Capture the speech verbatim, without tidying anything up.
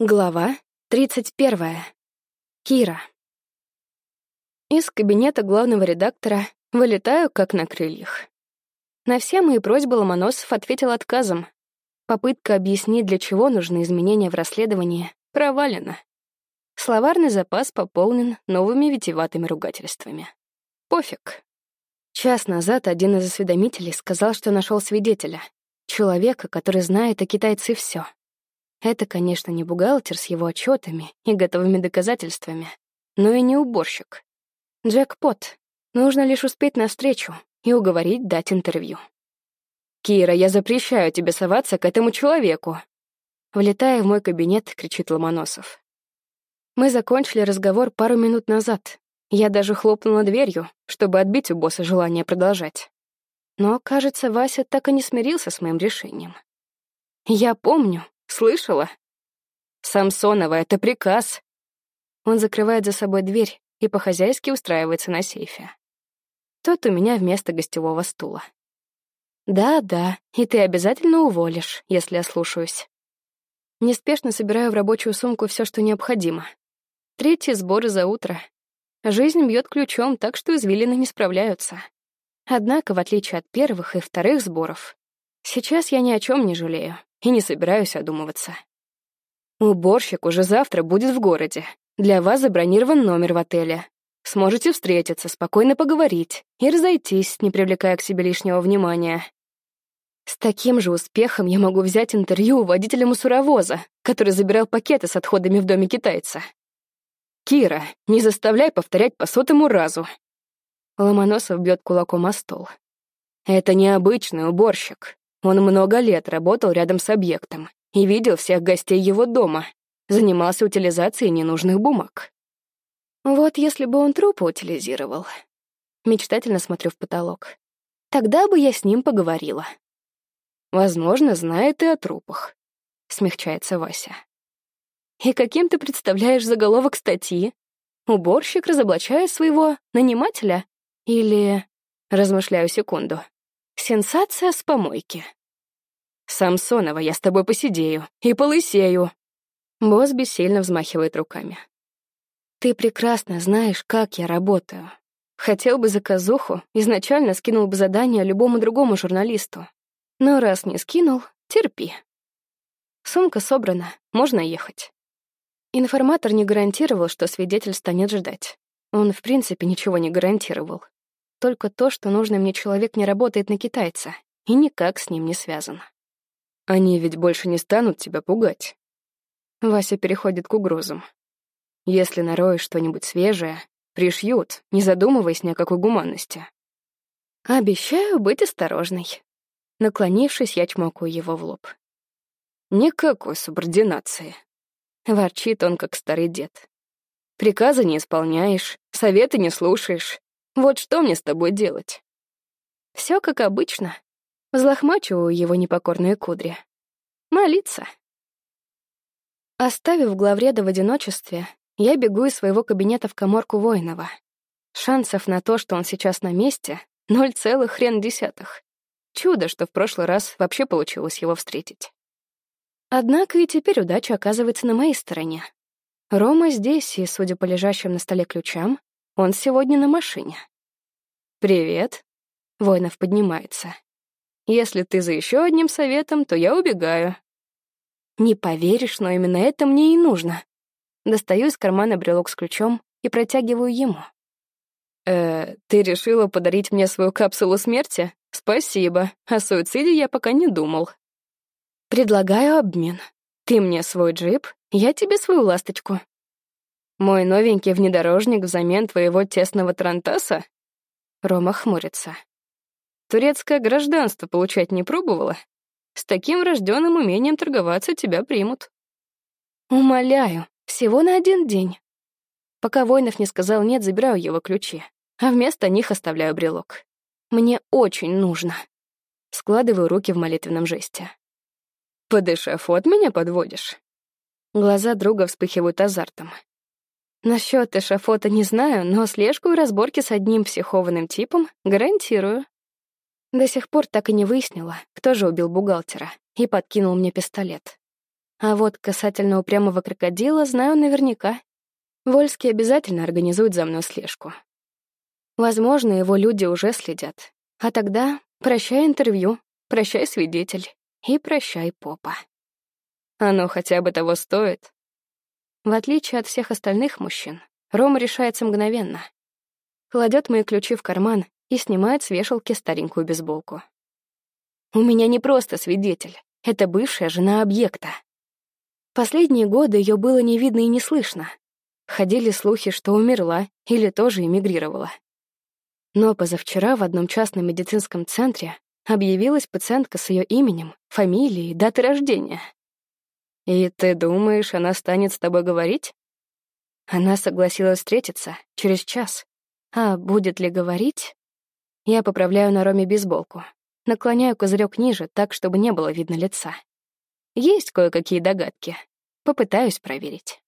Глава тридцать первая. Кира. Из кабинета главного редактора вылетаю как на крыльях. На все мои просьбы Ломоносов ответил отказом. Попытка объяснить, для чего нужны изменения в расследовании, провалена. Словарный запас пополнен новыми витиеватыми ругательствами. Пофиг. Час назад один из осведомителей сказал, что нашел свидетеля, человека, который знает о китайце все. Это, конечно, не бухгалтер с его отчетами и готовыми доказательствами, но и не уборщик. Джекпот. Нужно лишь успеть навстречу и уговорить дать интервью. «Кира, я запрещаю тебе соваться к этому человеку!» Влетая в мой кабинет, кричит Ломоносов. Мы закончили разговор пару минут назад. Я даже хлопнула дверью, чтобы отбить у босса желание продолжать. Но, кажется, Вася так и не смирился с моим решением. «Я помню. Слышала? Самсонова, это приказ!» Он закрывает за собой дверь и по-хозяйски устраивается на сейфе. Тот у меня вместо гостевого стула. «Да-да, и ты обязательно уволишь, если ослушаюсь». Неспешно собираю в рабочую сумку все, что необходимо. Третьи сборы за утро. Жизнь бьет ключом, так что извилины не справляются. Однако, в отличие от первых и вторых сборов, сейчас я ни о чем не жалею и не собираюсь одумываться. Уборщик уже завтра будет в городе. Для вас забронирован номер в отеле. Сможете встретиться, спокойно поговорить и разойтись, не привлекая к себе лишнего внимания. С таким же успехом я могу взять интервью у водителя мусоровоза, который забирал пакеты с отходами в доме китайца. «Кира, не заставляй повторять по сотому разу!» Ломоносов бьет кулаком о стол. «Это необычный уборщик. Он много лет работал рядом с объектом и видел всех гостей его дома, занимался утилизацией ненужных бумаг». Вот если бы он трупы утилизировал. Мечтательно смотрю в потолок. Тогда бы я с ним поговорила. «Возможно, знает и о трупах», — смягчается Вася. «И каким ты представляешь заголовок статьи? Уборщик разоблачает своего нанимателя? Или...» Размышляю секунду. «Сенсация с помойки». «Самсонова, я с тобой посидею и полысею». Босс бессильно взмахивает руками. «Ты прекрасно знаешь, как я работаю. Хотел бы заказуху, изначально скинул бы задание любому другому журналисту. Но раз не скинул, терпи. Сумка собрана, можно ехать». Информатор не гарантировал, что свидетель станет ждать. Он, в принципе, ничего не гарантировал. Только то, что нужный мне человек не работает на китайца и никак с ним не связан. «Они ведь больше не станут тебя пугать». Вася переходит к угрозам. «Если нароешь что-нибудь свежее, пришьют, не задумываясь ни о какой гуманности». «Обещаю быть осторожной». Наклонившись, я чмокаю его в лоб. «Никакой субординации», — ворчит он, как старый дед. «Приказы не исполняешь, советы не слушаешь. Вот что мне с тобой делать?» Все как обычно. Взлохмачиваю его непокорные кудри. Молиться. Оставив главреда в одиночестве, я бегу из своего кабинета в каморку Воинова. Шансов на то, что он сейчас на месте, ноль целых хрен десятых. Чудо, что в прошлый раз вообще получилось его встретить. Однако и теперь удача оказывается на моей стороне. Рома здесь, и, судя по лежащим на столе ключам, он сегодня на машине. «Привет», — Воинов поднимается. «Если ты за еще одним советом, то я убегаю». Не поверишь, но именно это мне и нужно. Достаю из кармана брелок с ключом и протягиваю ему. «Э, ты решила подарить мне свою капсулу смерти? Спасибо, о суициде я пока не думал». «Предлагаю обмен. Ты мне свой джип, я тебе свою ласточку». «Мой новенький внедорожник взамен твоего тесного тарантаса?» Рома хмурится. «Турецкое гражданство получать не пробовала? С таким врожденным умением торговаться тебя примут». «Умоляю, всего на один день». Пока Воинов не сказал «нет», забираю его ключи, а вместо них оставляю брелок. Мне очень нужно. Складываю руки в молитвенном жесте. «Под эшафот меня подводишь?» Глаза друга вспыхивают азартом. Насчет эшафота не знаю, но слежку и разборки с одним психованным типом гарантирую. До сих пор так и не выяснила, кто же убил бухгалтера и подкинул мне пистолет. А вот касательно упрямого крокодила знаю наверняка. Вольский обязательно организует за мной слежку. Возможно, его люди уже следят. А тогда прощай интервью, прощай свидетель и прощай попа. Оно хотя бы того стоит. В отличие от всех остальных мужчин, Рома решается мгновенно. Кладет мои ключи в карман и снимает с вешалки старенькую бейсболку. У меня не просто свидетель, это бывшая жена объекта. Последние годы ее было не видно и не слышно. Ходили слухи, что умерла или тоже эмигрировала. Но позавчера в одном частном медицинском центре объявилась пациентка с ее именем, фамилией, датой рождения. «И ты думаешь, она станет с тобой говорить?» Она согласилась встретиться через час. А будет ли говорить? Я поправляю на Роме бейсболку. Наклоняю козырек ниже, так, чтобы не было видно лица. Есть кое-какие догадки. Попытаюсь проверить.